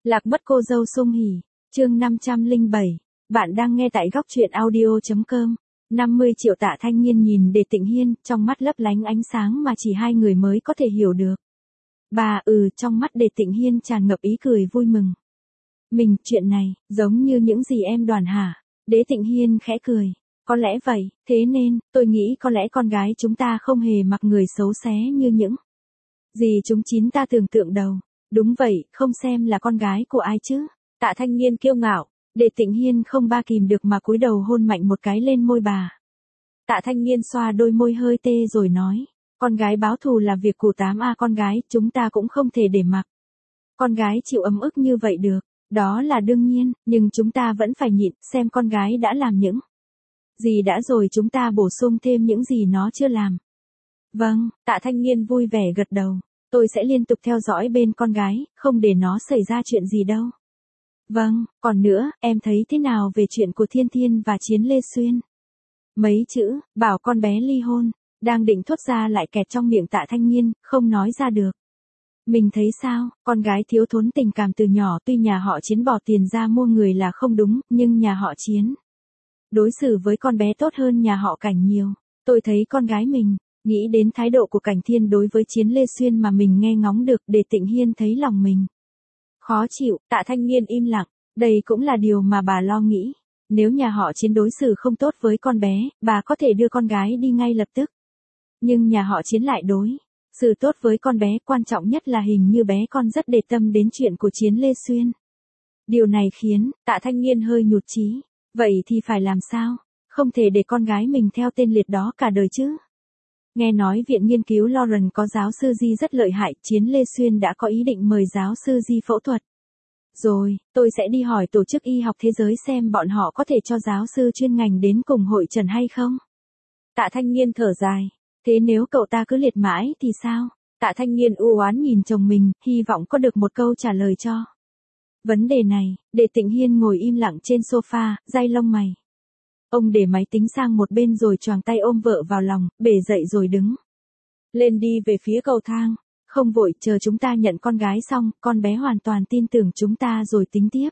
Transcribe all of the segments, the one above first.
Lạc mất cô dâu sung hỉ, chương 507, bạn đang nghe tại góc truyện audio.com. 50 triệu Tạ Thanh Nghiên nhìn Đề Tịnh Hiên, trong mắt lấp lánh ánh sáng mà chỉ hai người mới có thể hiểu được. Trong mắt Đề Tịnh Hiên tràn ngập ý cười vui mừng. Chuyện này, giống như những gì em đoán hả? Đế Tịnh Hiên khẽ cười. Có lẽ vậy, thế nên, tôi nghĩ có lẽ con gái chúng ta không hề mặc người xấu xé như những gì chúng ta tưởng tượng đâu. Đúng vậy, không xem là con gái của ai chứ? Tạ Thanh Nghiên kiêu ngạo. Đề Tịnh Hiên không kìm được mà cúi đầu hôn mạnh một cái lên môi bà. Tạ Thanh Nghiên xoa đôi môi hơi tê rồi nói. Con gái báo thù là việc của 8A con gái, chúng ta cũng không thể để mặc con gái chịu ấm ức như vậy được. Đó là đương nhiên, nhưng chúng ta vẫn phải nhịn, xem con gái đã làm những gì đã rồi chúng ta bổ sung thêm những gì nó chưa làm. Vâng, Tạ Thanh Nghiên vui vẻ gật đầu. Tôi sẽ liên tục theo dõi bên con gái, không để nó xảy ra chuyện gì đâu. Vâng, còn nữa, em thấy thế nào về chuyện của Thiên Thiên và Chiến Lê Xuyên? Mấy chữ, bảo con bé ly hôn, đang định thốt ra lại kẹt trong miệng Tạ Thanh Nghiên, không nói ra được. Mình thấy sao, con gái thiếu thốn tình cảm từ nhỏ, tuy nhà họ Chiến bỏ tiền ra mua người là không đúng, nhưng nhà họ Chiến đối xử với con bé tốt hơn nhà họ Cảnh nhiều. Tôi thấy con gái mình, nghĩ đến thái độ của Cảnh Thiên đối với Chiến Lê Xuyên mà mình nghe ngóng được, Đề Tịnh Hiên thấy lòng mình khó chịu. Tạ Thanh Nghiên im lặng, đây cũng là điều mà bà lo nghĩ. Nếu nhà họ Chiến đối xử không tốt với con bé, bà có thể đưa con gái đi ngay lập tức. Nhưng nhà họ Chiến lại đối xử tốt với con bé, quan trọng nhất là hình như bé con rất để tâm đến chuyện của Chiến Lê Xuyên. Điều này khiến Tạ Thanh Nghiên hơi nhụt chí. Vậy thì phải làm sao? Không thể để con gái mình theo tên liệt đó cả đời chứ. Nghe nói viện nghiên cứu Lawrence có giáo sư Di rất lợi hại, Chiến Lê Xuyên đã có ý định mời giáo sư Di phẫu thuật. Rồi, tôi sẽ đi hỏi Tổ chức Y học Thế giới xem bọn họ có thể cho giáo sư chuyên ngành đến cùng hội trần hay không. Tạ Thanh Nghiên thở dài. Thế nếu cậu ta cứ liệt mãi thì sao? Tạ Thanh Nghiên u oán nhìn chồng mình, hy vọng có được một câu trả lời cho vấn đề này. Đề Tịnh Hiên ngồi im lặng trên sofa, day lông mày. Ông để máy tính sang một bên rồi choàng tay ôm vợ vào lòng, bể dậy rồi đứng lên đi về phía cầu thang. Không vội, chờ chúng ta nhận con gái xong, con bé hoàn toàn tin tưởng chúng ta rồi tính tiếp.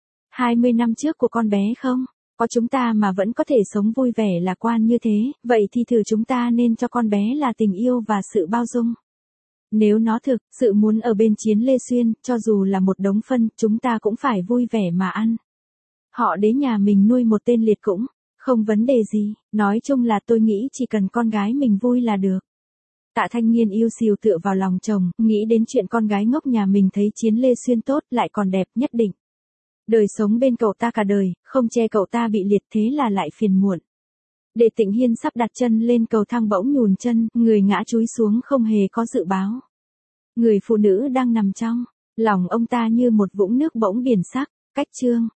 20 năm trước của con bé không? Có chúng ta mà vẫn có thể sống vui vẻ lạc quan như thế, vậy thì thử chúng ta nên cho con bé là tình yêu và sự bao dung. Nếu nó thực sự muốn ở bên Chiến Lê Xuyên, cho dù là một đống phân, chúng ta cũng phải vui vẻ mà ăn. Họ đến nhà mình nuôi một tên liệt cũng không vấn đề gì, nói chung là tôi nghĩ chỉ cần con gái mình vui là được. Tạ Thanh Nghiên yêu xìu tựa vào lòng chồng, nghĩ đến chuyện con gái ngốc nhà mình thấy Chiến Lê Xuyên tốt lại còn đẹp, nhất định đời sống bên cậu ta cả đời, không che cậu ta bị liệt thế là lại phiền muộn. Đề Tịnh Hiên sắp đặt chân lên cầu thang bỗng nhùn chân, người ngã chúi xuống không hề có dự báo. Người phụ nữ đang nằm trong lòng ông ta như một vũng nước bỗng biển sắc. Cách chương